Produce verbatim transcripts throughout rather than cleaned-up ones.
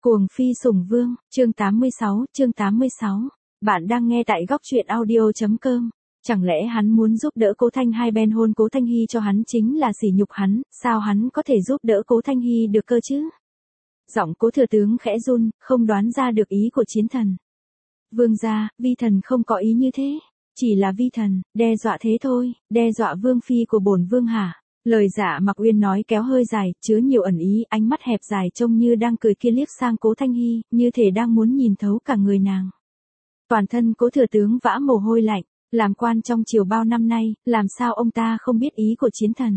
Cuồng phi sủng vương, chương tám mươi sáu, chương tám mươi sáu. Bạn đang nghe tại góc truyện audio chấm com. Chẳng lẽ hắn muốn giúp đỡ Cố Thanh Hai Ben hôn Cố Thanh Hy cho hắn chính là sỉ nhục hắn, sao hắn có thể giúp đỡ Cố Thanh Hy được cơ chứ? Giọng Cố thừa tướng khẽ run, không đoán ra được ý của chiến thần. Vương gia, vi thần không có ý như thế, chỉ là vi thần, đe dọa thế thôi, đe dọa vương phi của bổn vương hả? Lời Dạ Mặc Uyên nói kéo hơi dài, chứa nhiều ẩn ý, ánh mắt hẹp dài trông như đang cười kia liếc sang Cố Thanh Hy, như thể đang muốn nhìn thấu cả người nàng. Toàn thân Cố thừa tướng vã mồ hôi lạnh, làm quan trong triều bao năm nay, làm sao ông ta không biết ý của chiến thần.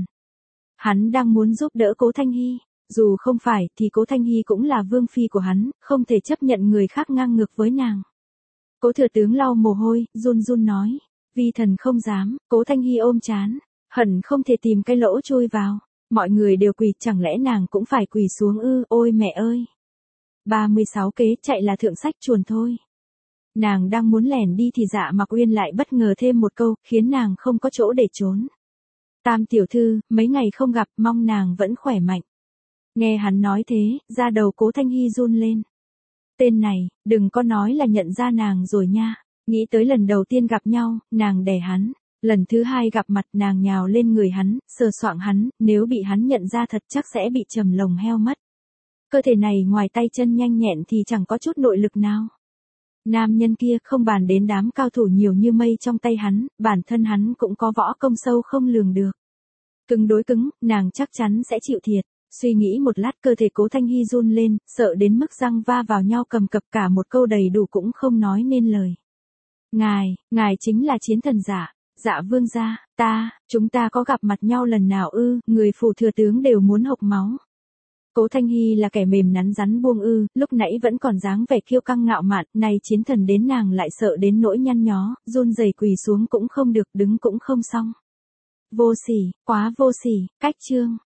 Hắn đang muốn giúp đỡ Cố Thanh Hy, dù không phải thì Cố Thanh Hy cũng là vương phi của hắn, không thể chấp nhận người khác ngang ngược với nàng. Cố thừa tướng lau mồ hôi, run run nói, vi thần không dám. Cố Thanh Hy ôm trán, hận không thể tìm cái lỗ chui vào. Mọi người đều quỳ, chẳng lẽ nàng cũng phải quỳ xuống ư? Ôi mẹ ơi! ba mươi sáu kế chạy là thượng sách chuồn thôi. Nàng đang muốn lẻn đi thì Dạ Mặc Uyên lại bất ngờ thêm một câu, khiến nàng không có chỗ để trốn. Tam tiểu thư, mấy ngày không gặp, mong nàng vẫn khỏe mạnh. Nghe hắn nói thế, da đầu Cố Thanh Hy run lên. Tên này, đừng có nói là nhận ra nàng rồi nha. Nghĩ tới lần đầu tiên gặp nhau, nàng đè hắn. Lần thứ hai gặp mặt nàng nhào lên người hắn, sờ soạng hắn, nếu bị hắn nhận ra thật chắc sẽ bị trầm lồng heo mất. Cơ thể này ngoài tay chân nhanh nhẹn thì chẳng có chút nội lực nào. Nam nhân kia không bàn đến đám cao thủ nhiều như mây trong tay hắn, bản thân hắn cũng có võ công sâu không lường được. Cứng đối cứng, nàng chắc chắn sẽ chịu thiệt. Suy nghĩ một lát cơ thể Cố Thanh Hy run lên, sợ đến mức răng va vào nhau cầm cập cả một câu đầy đủ cũng không nói nên lời. Ngài, ngài chính là chiến thần giả. Dạ vương gia, ta, chúng ta có gặp mặt nhau lần nào ư? Người phủ thừa tướng đều muốn hộc máu. Cố Thanh Hy là kẻ mềm nắn rắn buông ư, lúc nãy vẫn còn dáng vẻ kiêu căng ngạo mạn, nay chiến thần đến nàng lại sợ đến nỗi nhăn nhó, run rẩy quỳ xuống cũng không được, đứng cũng không xong. Vô sỉ, quá vô sỉ, cách chương.